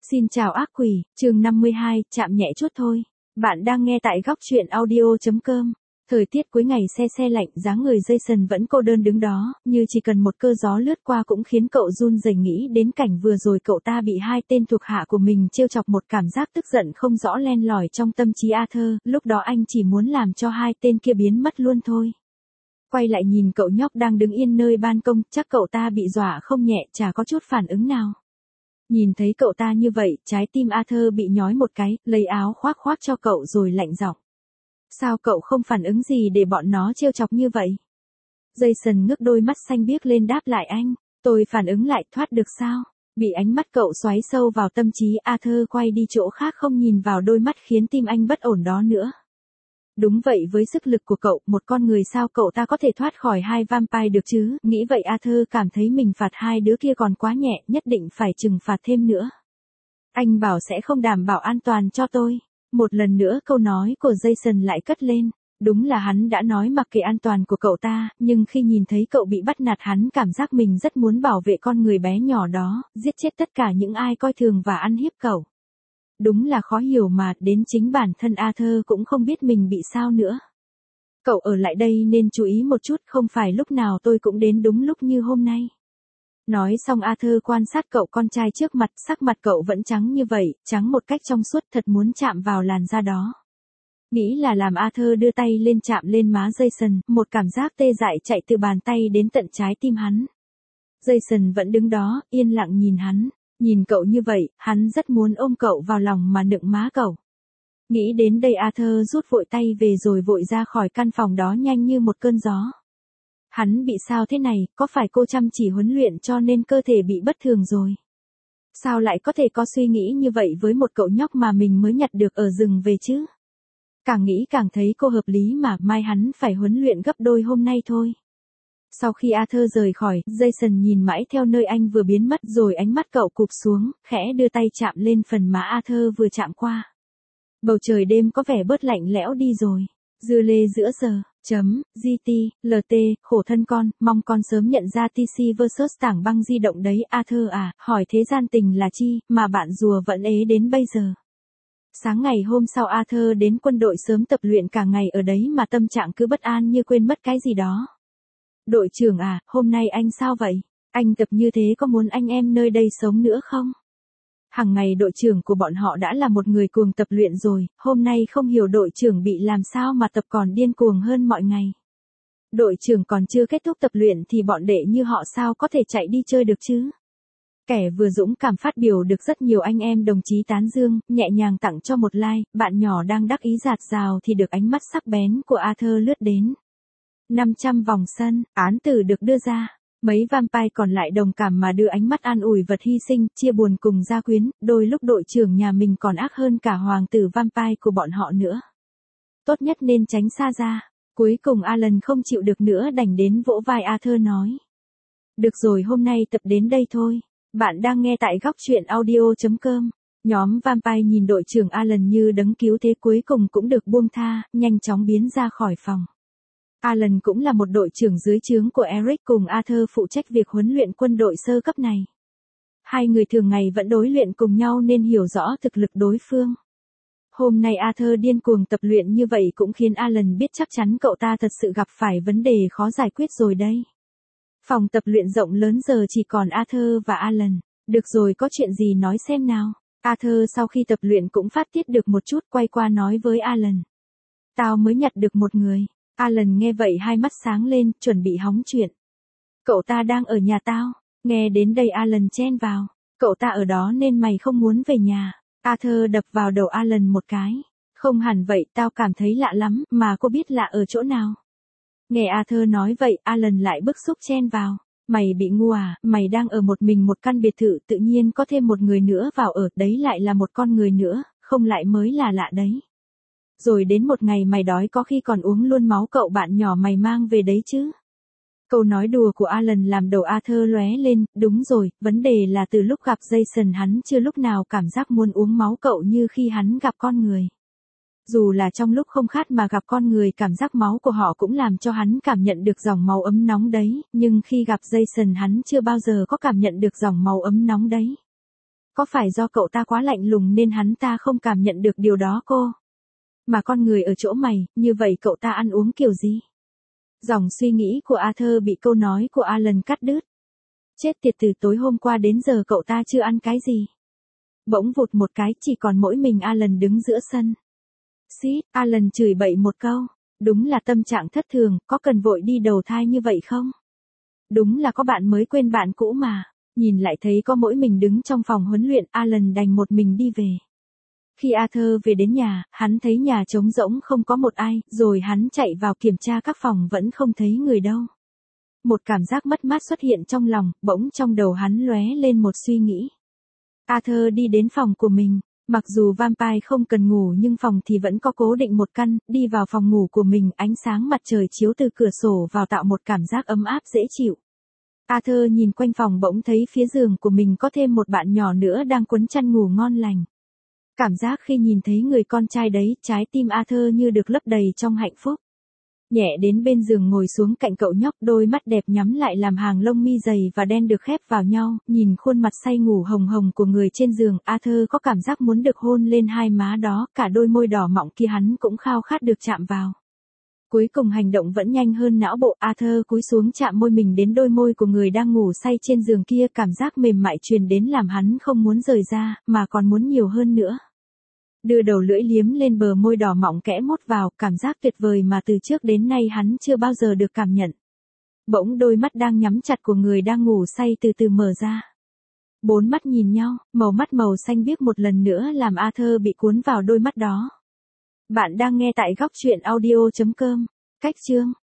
Xin chào ác quỷ, chương 52, chạm nhẹ chút thôi. Bạn đang nghe tại góc truyện audio.com. Thời tiết cuối ngày se lạnh, dáng người Jason vẫn cô đơn đứng đó, như chỉ cần một cơn gió lướt qua cũng khiến cậu run rẩy nghĩ đến cảnh vừa rồi cậu ta bị hai tên thuộc hạ của mình trêu chọc, một cảm giác tức giận không rõ len lỏi trong tâm trí Arthur, lúc đó anh chỉ muốn làm cho hai tên kia biến mất luôn thôi. Quay lại nhìn cậu nhóc đang đứng yên nơi ban công, chắc cậu ta bị dọa không nhẹ, chả có chút phản ứng nào. Nhìn thấy cậu ta như vậy, trái tim Arthur bị nhói một cái, lấy áo khoác cho cậu rồi lạnh giọng. Sao cậu không phản ứng gì để bọn nó trêu chọc như vậy? Jason ngước đôi mắt xanh biếc lên đáp lại anh, tôi phản ứng lại thoát được sao? Bị ánh mắt cậu xoáy sâu vào tâm trí, Arthur quay đi chỗ khác không nhìn vào đôi mắt khiến tim anh bất ổn đó nữa. Đúng vậy, với sức lực của cậu, một con người sao cậu ta có thể thoát khỏi hai vampire được chứ? Nghĩ vậy Arthur cảm thấy mình phạt hai đứa kia còn quá nhẹ, nhất định phải trừng phạt thêm nữa. Anh bảo sẽ không đảm bảo an toàn cho tôi. Một lần nữa câu nói của Jason lại cất lên. Đúng là hắn đã nói mặc kệ an toàn của cậu ta, nhưng khi nhìn thấy cậu bị bắt nạt hắn cảm giác mình rất muốn bảo vệ con người bé nhỏ đó, giết chết tất cả những ai coi thường và ăn hiếp cậu. Đúng là khó hiểu mà, đến chính bản thân Arthur cũng không biết mình bị sao nữa. Cậu ở lại đây nên chú ý một chút, không phải lúc nào tôi cũng đến đúng lúc như hôm nay. Nói xong Arthur quan sát cậu con trai trước mặt, sắc mặt cậu vẫn trắng như vậy, trắng một cách trong suốt, thật muốn chạm vào làn da đó. Nghĩ là làm, Arthur đưa tay lên chạm lên má Jason, một cảm giác tê dại chạy từ bàn tay đến tận trái tim hắn. Jason vẫn đứng đó, yên lặng nhìn hắn. Nhìn cậu như vậy, hắn rất muốn ôm cậu vào lòng mà nựng má cậu. Nghĩ đến đây Arthur rút vội tay về rồi vội ra khỏi căn phòng đó nhanh như một cơn gió. Hắn bị sao thế này, có phải cô chăm chỉ huấn luyện cho nên cơ thể bị bất thường rồi? Sao lại có thể có suy nghĩ như vậy với một cậu nhóc mà mình mới nhặt được ở rừng về chứ? Càng nghĩ càng thấy cô hợp lý mà, mai hắn phải huấn luyện gấp đôi hôm nay thôi. Sau khi Arthur rời khỏi, Jason nhìn mãi theo nơi anh vừa biến mất rồi ánh mắt cậu cụp xuống, khẽ đưa tay chạm lên phần má Arthur vừa chạm qua. Bầu trời đêm có vẻ bớt lạnh lẽo đi rồi. Dưa lê giữa giờ, GT, LT, khổ thân con, mong con sớm nhận ra TC vs tảng băng di động đấy Arthur à, hỏi thế gian tình là chi, mà bạn rùa vẫn ế đến bây giờ. Sáng ngày hôm sau Arthur đến quân đội sớm tập luyện cả ngày ở đấy mà tâm trạng cứ bất an như quên mất cái gì đó. Đội trưởng à, hôm nay anh sao vậy? Anh tập như thế có muốn anh em nơi đây sống nữa không? Hằng ngày đội trưởng của bọn họ đã là một người cuồng tập luyện rồi, hôm nay không hiểu đội trưởng bị làm sao mà tập còn điên cuồng hơn mọi ngày. Đội trưởng còn chưa kết thúc tập luyện thì bọn đệ như họ sao có thể chạy đi chơi được chứ? Kẻ vừa dũng cảm phát biểu được rất nhiều anh em đồng chí tán dương, nhẹ nhàng tặng cho một like, bạn nhỏ đang đắc ý rạt rào thì được ánh mắt sắc bén của Arthur lướt đến. 500 vòng sân, án tử được đưa ra. Mấy vampire còn lại đồng cảm mà đưa ánh mắt an ủi vật hy sinh, chia buồn cùng gia quyến, đôi lúc đội trưởng nhà mình còn ác hơn cả hoàng tử vampire của bọn họ nữa. Tốt nhất nên tránh xa ra. Cuối cùng Alan không chịu được nữa đành đến vỗ vai Arthur nói. Được rồi, hôm nay tập đến đây thôi. Bạn đang nghe tại góc truyện audio.com. Nhóm vampire nhìn đội trưởng Alan như đấng cứu thế cuối cùng cũng được buông tha, nhanh chóng biến ra khỏi phòng. Alan cũng là một đội trưởng dưới trướng của Eric, cùng Arthur phụ trách việc huấn luyện quân đội sơ cấp này. Hai người thường ngày vẫn đối luyện cùng nhau nên hiểu rõ thực lực đối phương. Hôm nay Arthur điên cuồng tập luyện như vậy cũng khiến Alan biết chắc chắn cậu ta thật sự gặp phải vấn đề khó giải quyết rồi đây. Phòng tập luyện rộng lớn giờ chỉ còn Arthur và Alan. Được rồi, có chuyện gì nói xem nào. Arthur sau khi tập luyện cũng phát tiết được một chút, quay qua nói với Alan. Tao mới nhặt được một người. Alan nghe vậy hai mắt sáng lên, chuẩn bị hóng chuyện. Cậu ta đang ở nhà tao. Nghe đến đây Alan chen vào. Cậu ta ở đó nên mày không muốn về nhà. Arthur đập vào đầu Alan một cái. Không hẳn vậy, tao cảm thấy lạ lắm, mà cô biết lạ ở chỗ nào. Nghe Arthur nói vậy, Alan lại bức xúc chen vào. Mày bị ngu à, mày đang ở một mình một căn biệt thự, tự nhiên có thêm một người nữa vào ở, đấy lại là một con người nữa, không lại mới là lạ đấy. Rồi đến một ngày mày đói có khi còn uống luôn máu cậu bạn nhỏ mày mang về đấy chứ. Câu nói đùa của Alan làm đầu Arthur lóe lên, đúng rồi, vấn đề là từ lúc gặp Jason hắn chưa lúc nào cảm giác muốn uống máu cậu như khi hắn gặp con người. Dù là trong lúc không khát mà gặp con người, cảm giác máu của họ cũng làm cho hắn cảm nhận được dòng máu ấm nóng đấy, nhưng khi gặp Jason hắn chưa bao giờ có cảm nhận được dòng máu ấm nóng đấy. Có phải do cậu ta quá lạnh lùng nên hắn ta không cảm nhận được điều đó cô? Mà con người ở chỗ mày, như vậy cậu ta ăn uống kiểu gì? Dòng suy nghĩ của Arthur bị câu nói của Alan cắt đứt. Chết tiệt, từ tối hôm qua đến giờ cậu ta chưa ăn cái gì. Bỗng vụt một cái, chỉ còn mỗi mình Alan đứng giữa sân. Xít, Alan chửi bậy một câu. Đúng là tâm trạng thất thường, có cần vội đi đầu thai như vậy không? Đúng là có bạn mới quên bạn cũ mà. Nhìn lại thấy có mỗi mình đứng trong phòng huấn luyện, Alan đành một mình đi về. Khi Arthur về đến nhà, hắn thấy nhà trống rỗng không có một ai, rồi hắn chạy vào kiểm tra các phòng vẫn không thấy người đâu. Một cảm giác mất mát xuất hiện trong lòng, bỗng trong đầu hắn lóe lên một suy nghĩ. Arthur đi đến phòng của mình, mặc dù vampire không cần ngủ nhưng phòng thì vẫn có cố định một căn, đi vào phòng ngủ của mình, ánh sáng mặt trời chiếu từ cửa sổ vào tạo một cảm giác ấm áp dễ chịu. Arthur nhìn quanh phòng bỗng thấy phía giường của mình có thêm một bạn nhỏ nữa đang quấn chăn ngủ ngon lành. Cảm giác khi nhìn thấy người con trai đấy, trái tim Arthur như được lấp đầy trong hạnh phúc. Nhẹ đến bên giường ngồi xuống cạnh cậu nhóc, đôi mắt đẹp nhắm lại làm hàng lông mi dày và đen được khép vào nhau, nhìn khuôn mặt say ngủ hồng hồng của người trên giường, Arthur có cảm giác muốn được hôn lên hai má đó, cả đôi môi đỏ mọng kia hắn cũng khao khát được chạm vào. Cuối cùng hành động vẫn nhanh hơn não bộ, Arthur cúi xuống chạm môi mình đến đôi môi của người đang ngủ say trên giường kia, cảm giác mềm mại truyền đến làm hắn không muốn rời ra, mà còn muốn nhiều hơn nữa. Đưa đầu lưỡi liếm lên bờ môi đỏ mọng kẽ mốt vào, cảm giác tuyệt vời mà từ trước đến nay hắn chưa bao giờ được cảm nhận. Bỗng đôi mắt đang nhắm chặt của người đang ngủ say từ từ mở ra. Bốn mắt nhìn nhau, mắt màu xanh biếc một lần nữa làm Arthur bị cuốn vào đôi mắt đó. Bạn đang nghe tại góc truyện audio.com. Cách chương